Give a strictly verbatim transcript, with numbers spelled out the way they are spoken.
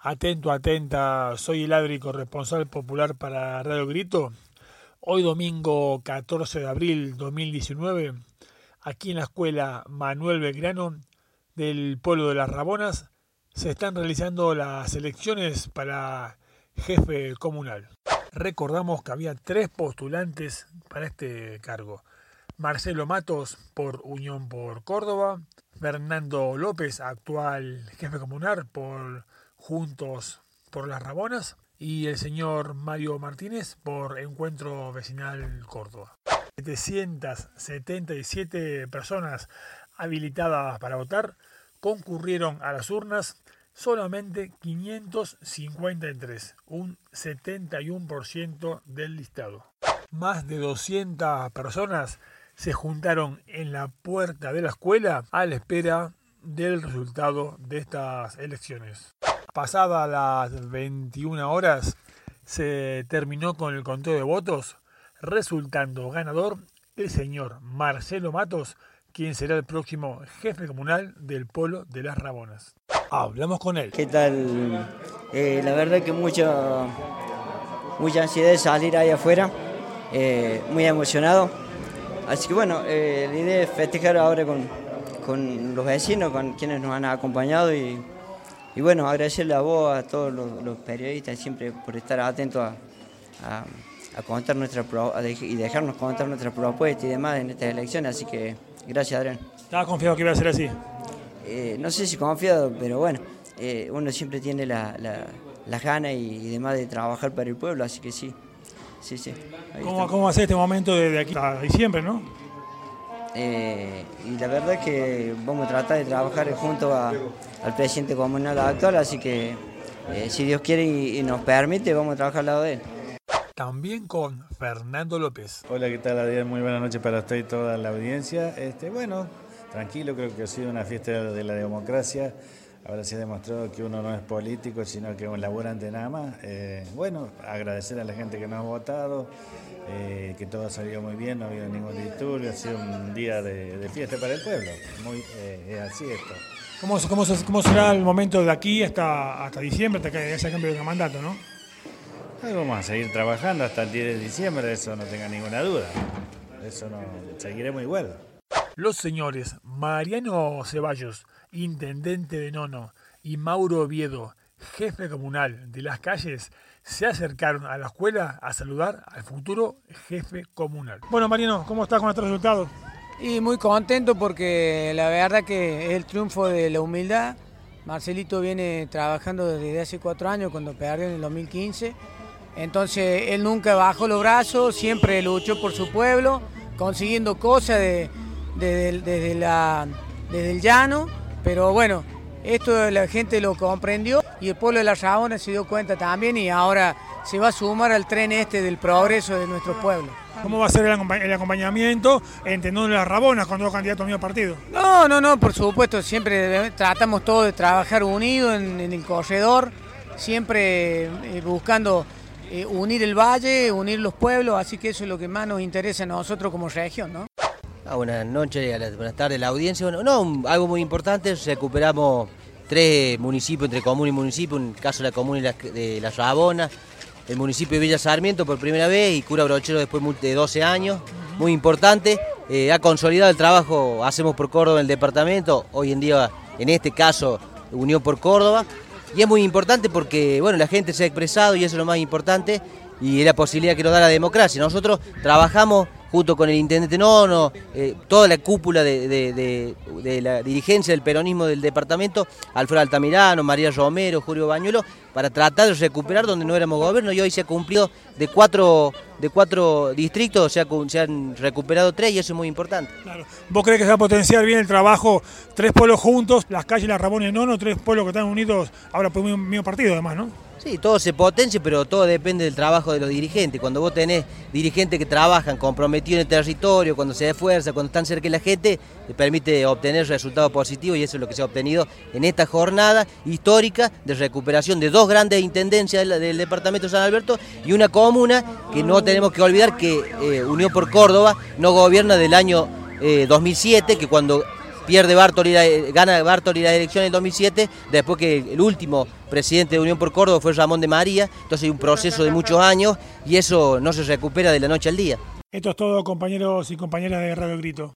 Atento, atenta, soy el Adri, corresponsal popular para Radio Grito. Hoy domingo catorce de abril dos mil diecinueve, aquí en la escuela Manuel Belgrano del pueblo de Las Rabonas, se están realizando las elecciones para jefe comunal. Recordamos que había tres postulantes para este cargo. Marcelo Matos por Unión por Córdoba, Fernando López, actual jefe comunal por Juntos por Las Rabonas, y el señor Mario Martínez por Encuentro Vecinal Córdoba. setecientas setenta y siete personas habilitadas para votar concurrieron a las urnas, solamente quinientos cincuenta y tres, un setenta y uno por ciento del listado. Más de doscientas personas se juntaron en la puerta de la escuela a la espera del resultado de estas elecciones. Pasadas las veintiuna horas se terminó con el conteo de votos, resultando ganador el señor Marcelo Matos, quien será el próximo jefe comunal del pueblo de Las Rabonas. Hablamos con él. ¿Qué tal? Eh, la verdad que mucha, mucha ansiedad de salir ahí afuera, eh, muy emocionado. Así que bueno, eh, la idea es festejar ahora con, con los vecinos, con quienes nos han acompañado y, y bueno, agradecerle a vos, a todos los, los periodistas siempre por estar atentos a, a, a contar nuestra pro, a y dejarnos contar nuestra propuesta y demás en estas elecciones, así que gracias, Adrián. ¿Estabas confiado que iba a ser así? Eh, no sé si confiado, pero bueno, eh, uno siempre tiene la, la, las ganas y, y demás de trabajar para el pueblo, así que sí, sí, sí. ¿Cómo, ¿Cómo va a ser este momento de, de aquí a diciembre, no? Eh, y la verdad es que vamos a tratar de trabajar junto a, al presidente comunal actual, así que eh, si Dios quiere y, y nos permite, vamos a trabajar al lado de él. También con Fernando López. Hola, ¿qué tal, Adrián? Muy buenas noches para usted y toda la audiencia. Este, bueno, tranquilo, creo que ha sido una fiesta de la democracia. Ahora se ha demostrado que uno no es político, sino que es un laburante nada más. Eh, bueno, agradecer a la gente que nos ha votado, eh, que todo ha salido muy bien, no ha habido ningún disturbio, ha sido un día de, de fiesta para el pueblo. Muy, eh, es así esto. ¿Cómo, cómo, ¿Cómo será el momento de aquí hasta, hasta diciembre, hasta que haya cambio de mandato, no? Ahí vamos a seguir trabajando hasta el diez de diciembre, eso no tenga ninguna duda. Eso no, seguiremos igual. Los señores Mariano Ceballos, intendente de Nono, y Mauro Oviedo, jefe comunal de Las Calles, se acercaron a la escuela a saludar al futuro jefe comunal. Bueno, Mariano, ¿cómo estás con estos resultados? Y muy contento porque la verdad que es el triunfo de la humildad. Marcelito viene trabajando desde hace cuatro años, cuando perdió en el dos mil quince. Entonces él nunca bajó los brazos, siempre luchó por su pueblo, consiguiendo cosas de, de, de, desde, la, desde el llano, pero bueno, esto la gente lo comprendió y el pueblo de Las Rabonas se dio cuenta también y ahora se va a sumar al tren este del progreso de nuestro pueblo. ¿Cómo va a ser el acompañamiento entre Nono y Las Rabonas con dos candidatos al mismo partido? No, no, no, por supuesto, siempre tratamos todos de trabajar unidos en, en el corredor, siempre eh, buscando Eh, unir el valle, unir los pueblos, así que eso es lo que más nos interesa a nosotros como región, ¿no? Ah, buenas noches, buenas tardes a la audiencia. Bueno, no, algo muy importante, recuperamos tres municipios entre comuna y municipio, en el caso de la comuna de Las Rabonas, el municipio de Villa Sarmiento por primera vez y Cura Brochero después de doce años, muy importante. Eh, ha consolidado el trabajo, hacemos por Córdoba en el departamento, hoy en día, en este caso, Unión por Córdoba. Y es muy importante porque bueno, la gente se ha expresado y eso es lo más importante y es la posibilidad que nos da la democracia. Nosotros trabajamos junto con el intendente Nono, eh, toda la cúpula de, de, de, de la dirigencia del peronismo del departamento, Alfredo Altamirano, María Romero, Julio Bañuelo, para tratar de recuperar donde no éramos gobierno y hoy se ha cumplido de cuatro, de cuatro distritos, se, ha, se han recuperado tres y eso es muy importante. Claro. ¿Vos crees que se va a potenciar bien el trabajo, tres pueblos juntos, Las Calles, Las Rabonas y Nono, tres pueblos que están unidos ahora por un mismo partido además, ¿no? Sí, todo se potencia, pero todo depende del trabajo de los dirigentes. Cuando vos tenés dirigentes que trabajan comprometidos en el territorio, cuando se esfuerza, cuando están cerca de la gente, te permite obtener resultados positivos y eso es lo que se ha obtenido en esta jornada histórica de recuperación de dos grandes intendencias del, del departamento de San Alberto y una comuna que no tenemos que olvidar que eh, Unión por Córdoba no gobierna del año eh, dos mil siete, que cuando pierde Bartoli, gana Bartoli la elección en el dos mil siete, después que el último presidente de Unión por Córdoba fue Ramón de María, entonces hay un proceso de muchos años y eso no se recupera de la noche al día. Esto es todo, compañeros y compañeras de Radio Grito.